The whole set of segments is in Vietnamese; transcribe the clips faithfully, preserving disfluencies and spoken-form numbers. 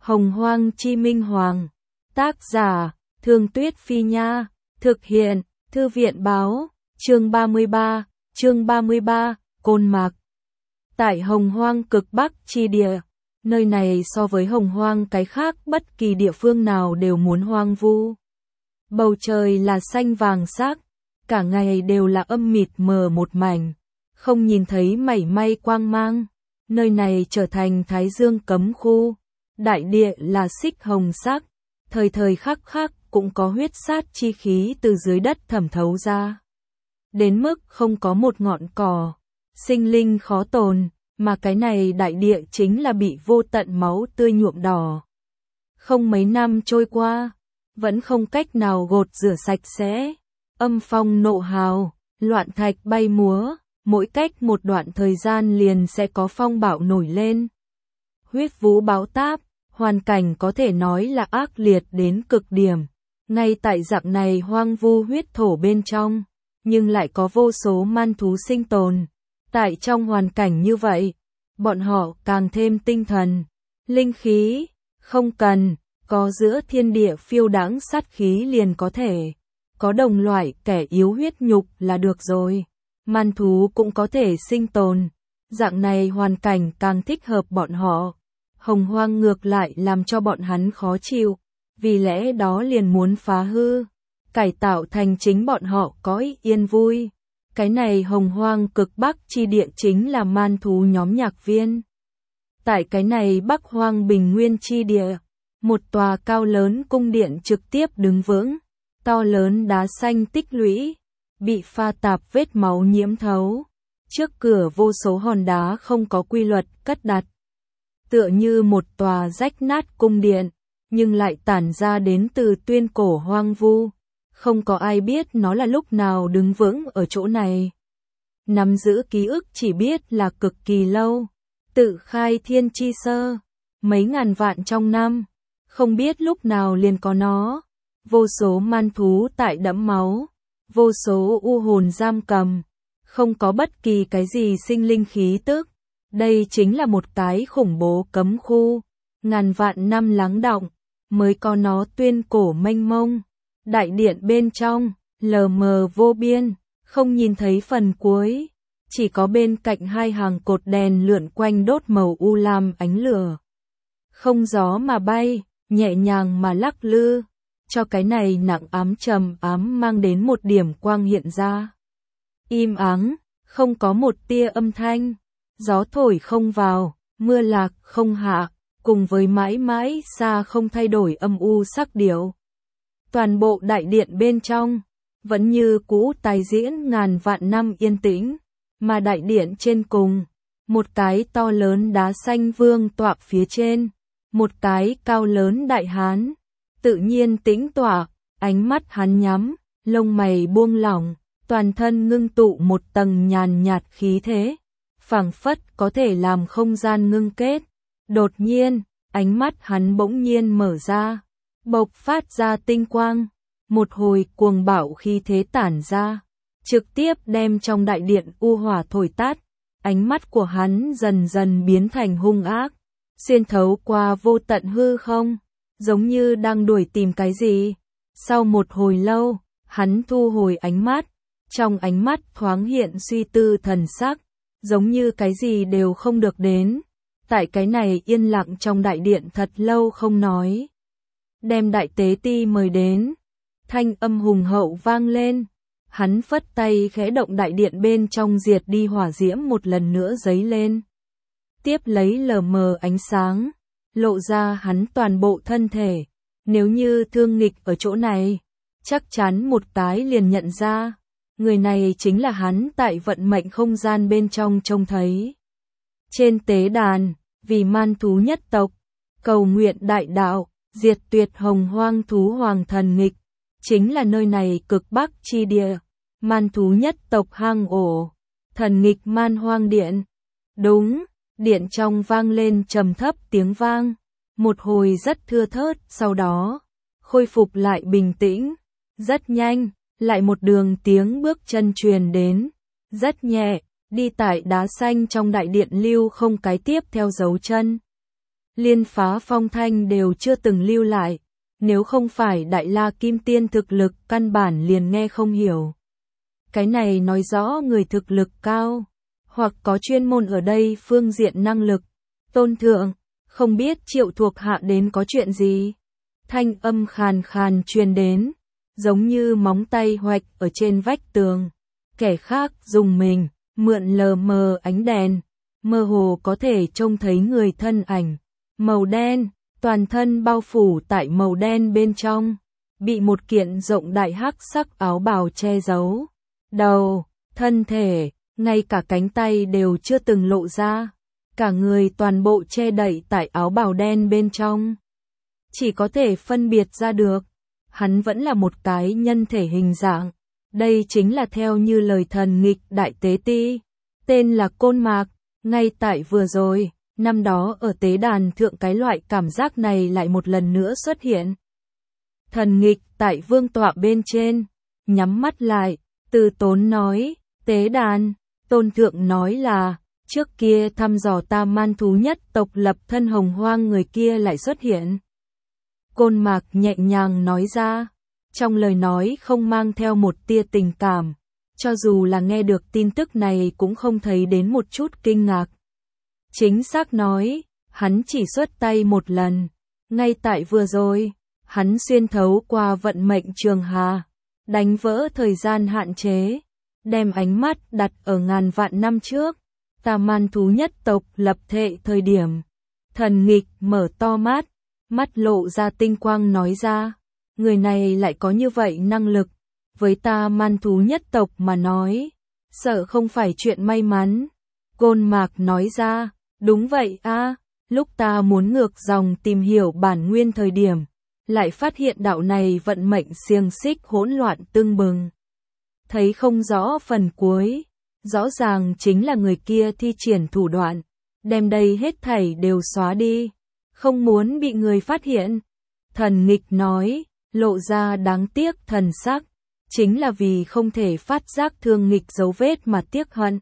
Hồng Hoang Chi Minh Hoàng. Tác giả, Thương Tuyết Phi Nha. Thực hiện, Thư viện Báo. Chương ba mươi ba, chương ba mươi ba, Côn Mạc. Tại Hồng Hoang cực Bắc chi địa, nơi này so với Hồng Hoang cái khác bất kỳ địa phương nào đều muốn hoang vu. Bầu trời là xanh vàng sắc, cả ngày đều là âm mịt mờ một mảnh, không nhìn thấy mảy may quang mang. Nơi này trở thành Thái Dương cấm khu, đại địa là xích hồng sắc, thời thời khắc khắc cũng có huyết sát chi khí từ dưới đất thẩm thấu ra. Đến mức không có một ngọn cỏ, sinh linh khó tồn, mà cái này đại địa chính là bị vô tận máu tươi nhuộm đỏ. Không mấy năm trôi qua, vẫn không cách nào gột rửa sạch sẽ, âm phong nộ hào, loạn thạch bay múa, mỗi cách một đoạn thời gian liền sẽ có phong bạo nổi lên. Huyết vũ báo táp, hoàn cảnh có thể nói là ác liệt đến cực điểm, ngay tại dạng này hoang vu huyết thổ bên trong, nhưng lại có vô số man thú sinh tồn. Tại trong hoàn cảnh như vậy, bọn họ càng thêm tinh thần, linh khí, không cần, có giữa thiên địa phiêu đãng sát khí liền có thể, có đồng loại kẻ yếu huyết nhục là được rồi, man thú cũng có thể sinh tồn, dạng này hoàn cảnh càng thích hợp bọn họ. Hồng Hoang ngược lại làm cho bọn hắn khó chịu, vì lẽ đó liền muốn phá hư, cải tạo thành chính bọn họ có ý yên vui. Cái này Hồng Hoang cực Bắc chi địa chính là man thú nhóm nhạc viên. Tại cái này Bắc Hoang Bình Nguyên chi địa, một tòa cao lớn cung điện trực tiếp đứng vững, to lớn đá xanh tích lũy, bị pha tạp vết máu nhiễm thấu. Trước cửa vô số hòn đá không có quy luật cất đặt, tựa như một tòa rách nát cung điện, nhưng lại tản ra đến từ tuyên cổ hoang vu. Không có ai biết nó là lúc nào đứng vững ở chỗ này. Nắm giữ ký ức chỉ biết là cực kỳ lâu, tự khai thiên chi sơ, mấy ngàn vạn trong năm, không biết lúc nào liền có nó. Vô số man thú tại đẫm máu, vô số u hồn giam cầm, không có bất kỳ cái gì sinh linh khí tức. Đây chính là một cái khủng bố cấm khu, ngàn vạn năm lắng đọng, mới có nó tuyên cổ mênh mông. Đại điện bên trong, lờ mờ vô biên, không nhìn thấy phần cuối, chỉ có bên cạnh hai hàng cột đèn lượn quanh đốt màu u lam ánh lửa. Không gió mà bay, nhẹ nhàng mà lắc lư, cho cái này nặng ám trầm ám mang đến một điểm quang hiện ra. Im ắng, không có một tia âm thanh, gió thổi không vào, mưa lạc không hạ, cùng với mãi mãi xa không thay đổi âm u sắc điệu. Toàn bộ đại điện bên trong, vẫn như cũ tái diễn ngàn vạn năm yên tĩnh, mà đại điện trên cùng, một cái to lớn đá xanh vương tọa phía trên, một cái cao lớn đại hán, tự nhiên tĩnh tọa, ánh mắt hắn nhắm, lông mày buông lỏng, toàn thân ngưng tụ một tầng nhàn nhạt khí thế, phảng phất có thể làm không gian ngưng kết. Đột nhiên, ánh mắt hắn bỗng nhiên mở ra, bộc phát ra tinh quang, một hồi cuồng bạo khí thế tản ra, trực tiếp đem trong đại điện u hỏa thổi tắt. Ánh mắt của hắn dần dần biến thành hung ác, xuyên thấu qua vô tận hư không, giống như đang đuổi tìm cái gì. Sau một hồi lâu, hắn thu hồi ánh mắt, trong ánh mắt thoáng hiện suy tư thần sắc, giống như cái gì đều không được đến. Tại cái này yên lặng trong đại điện thật lâu không nói. Đem đại tế ti mời đến, thanh âm hùng hậu vang lên, hắn phất tay khẽ động đại điện bên trong diệt đi hỏa diễm một lần nữa giấy lên. Tiếp lấy lờ mờ ánh sáng, lộ ra hắn toàn bộ thân thể, nếu như Thương Nghịch ở chỗ này, chắc chắn một cái liền nhận ra, người này chính là hắn tại vận mệnh không gian bên trong trông thấy. Trên tế đàn, vì man thú nhất tộc, cầu nguyện đại đạo, diệt tuyệt hồng hoang thú hoàng thần nghịch, chính là nơi này cực Bắc chi địa, man thú nhất tộc hang ổ, thần nghịch man hoang điện. Đúng, điện trong vang lên trầm thấp tiếng vang, một hồi rất thưa thớt, sau đó, khôi phục lại bình tĩnh, rất nhanh, lại một đường tiếng bước chân truyền đến, rất nhẹ, đi tại đá xanh trong đại điện lưu không cái tiếp theo dấu chân. liên phá phong thanh đều chưa từng lưu lại. Nếu không phải Đại La Kim Tiên thực lực căn bản liền nghe không hiểu. Cái này nói rõ người thực lực cao, hoặc có chuyên môn ở đây phương diện năng lực. Tôn thượng, không biết Triệu thuộc hạ đến có chuyện gì? Thanh âm khàn khàn truyền đến, giống như móng tay hoạch ở trên vách tường. Kẻ khác dùng mình, mượn lờ mờ ánh đèn, mơ hồ có thể trông thấy người thân ảnh, màu đen, toàn thân bao phủ tại màu đen bên trong, bị một kiện rộng đại hắc sắc áo bào che giấu. Đầu, thân thể, ngay cả cánh tay đều chưa từng lộ ra, cả người toàn bộ che đậy tại áo bào đen bên trong. Chỉ có thể phân biệt ra được, hắn vẫn là một cái nhân thể hình dạng. Đây chính là theo như lời thần nghịch đại tế ti, tên là Côn Mạc. Ngay tại vừa rồi, năm đó ở tế đàn thượng cái loại cảm giác này lại một lần nữa xuất hiện. Thần nghịch tại vương tọa bên trên, nhắm mắt lại, Từ Tốn nói, tế đàn, tôn thượng nói là, trước kia thăm dò ta man thú nhất tộc lập thân hồng hoang người kia lại xuất hiện. Côn Mạc nhẹ nhàng nói ra, trong lời nói không mang theo một tia tình cảm, cho dù là nghe được tin tức này cũng không thấy đến một chút kinh ngạc. Chính xác nói, hắn chỉ xuất tay một lần, ngay tại vừa rồi, hắn xuyên thấu qua vận mệnh trường hà, đánh vỡ thời gian hạn chế, đem ánh mắt đặt ở ngàn vạn năm trước, ta man thú nhất tộc lập thệ thời điểm. Thần nghịch mở to mắt, mắt lộ ra tinh quang nói ra, người này lại có như vậy năng lực, với ta man thú nhất tộc mà nói, sợ không phải chuyện may mắn. Côn Mạc nói ra, đúng vậy a, lúc ta muốn ngược dòng tìm hiểu bản nguyên thời điểm, lại phát hiện đạo này vận mệnh xiềng xích hỗn loạn tưng bừng. Thấy không rõ phần cuối, rõ ràng chính là người kia thi triển thủ đoạn, đem đây hết thảy đều xóa đi, không muốn bị người phát hiện. Thần nghịch nói, lộ ra đáng tiếc thần sắc, chính là vì không thể phát giác thương nghịch dấu vết mà tiếc hận.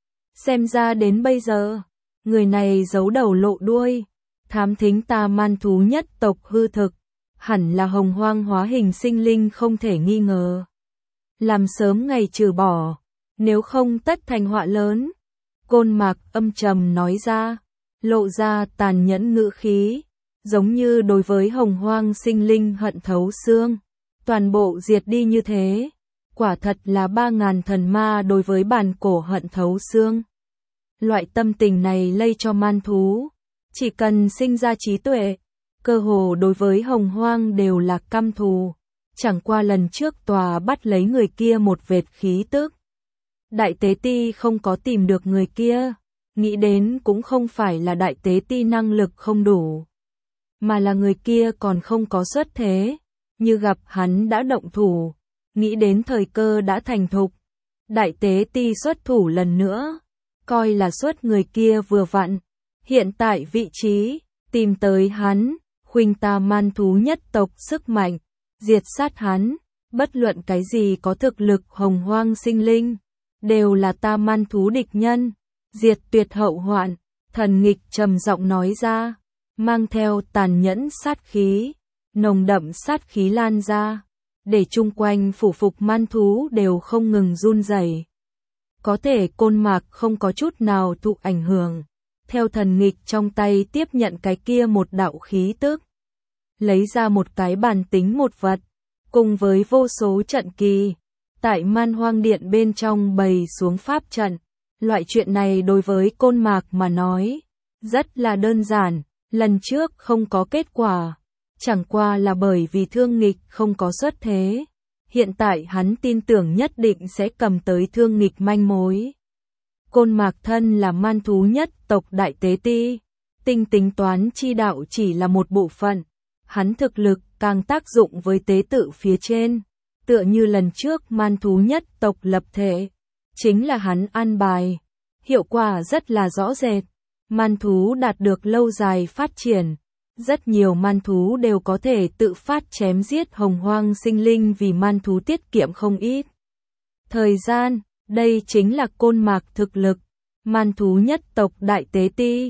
Xem ra đến bây giờ, người này giấu đầu lộ đuôi, thám thính ta man thú nhất tộc hư thực, hẳn là hồng hoang hóa hình sinh linh không thể nghi ngờ. Làm sớm ngày trừ bỏ, nếu không tất thành họa lớn. Côn Mạc âm trầm nói ra, lộ ra tàn nhẫn ngữ khí, giống như đối với hồng hoang sinh linh hận thấu xương, toàn bộ diệt đi như thế. Quả thật là ba ngàn thần ma đối với bản cổ hận thấu xương. Loại tâm tình này lây cho man thú, chỉ cần sinh ra trí tuệ, cơ hồ đối với hồng hoang đều là căm thù. Chẳng qua lần trước tòa bắt lấy người kia một vệt khí tức. Đại tế ti không có tìm được người kia, nghĩ đến cũng không phải là đại tế ti năng lực không đủ, mà là người kia còn không có xuất thế, như gặp hắn đã động thủ, nghĩ đến thời cơ đã thành thục. Đại tế ti xuất thủ lần nữa, coi là xuất người kia vừa vặn, hiện tại vị trí, tìm tới hắn, khuynh ta man thú nhất tộc sức mạnh, diệt sát hắn, bất luận cái gì có thực lực hồng hoang sinh linh, đều là ta man thú địch nhân, diệt tuyệt hậu hoạn. Thần nghịch trầm giọng nói ra, mang theo tàn nhẫn sát khí, nồng đậm sát khí lan ra, để chung quanh phủ phục man thú đều không ngừng run rẩy. Có thể Côn Mạc không có chút nào thụ ảnh hưởng, theo thần nghịch trong tay tiếp nhận cái kia một đạo khí tức, lấy ra một cái bàn tính một vật, cùng với vô số trận kỳ, tại Man Hoang Điện bên trong bày xuống pháp trận. Loại chuyện này đối với Côn Mạc mà nói, rất là đơn giản, lần trước không có kết quả, chẳng qua là bởi vì thương nghịch không có xuất thế. Hiện tại hắn tin tưởng nhất định sẽ cầm tới thương nghịch manh mối. Côn Mạc thân là man thú nhất tộc đại tế ti, tinh tính toán chi đạo chỉ là một bộ phận, hắn thực lực càng tác dụng với tế tự phía trên, tựa như lần trước man thú nhất tộc lập thể, chính là hắn an bài, hiệu quả rất là rõ rệt, man thú đạt được lâu dài phát triển, rất nhiều man thú đều có thể tự phát chém giết hồng hoang sinh linh vì man thú tiết kiệm không ít thời gian. Đây chính là Côn Mạc thực lực, man thú nhất tộc đại tế ti,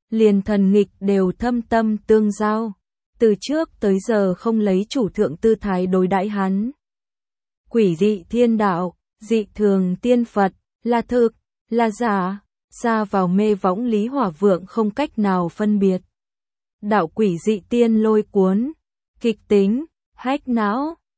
liền thần nghịch đều thâm tâm tương giao, từ trước tới giờ không lấy chủ thượng tư thái đối đãi hắn. Quỷ dị thiên đạo, dị thường tiên Phật, là thực, là giả, xa vào mê võng Lý Hỏa Vượng không cách nào phân biệt. Đạo quỷ dị tiên lôi cuốn, kịch tính, hách não,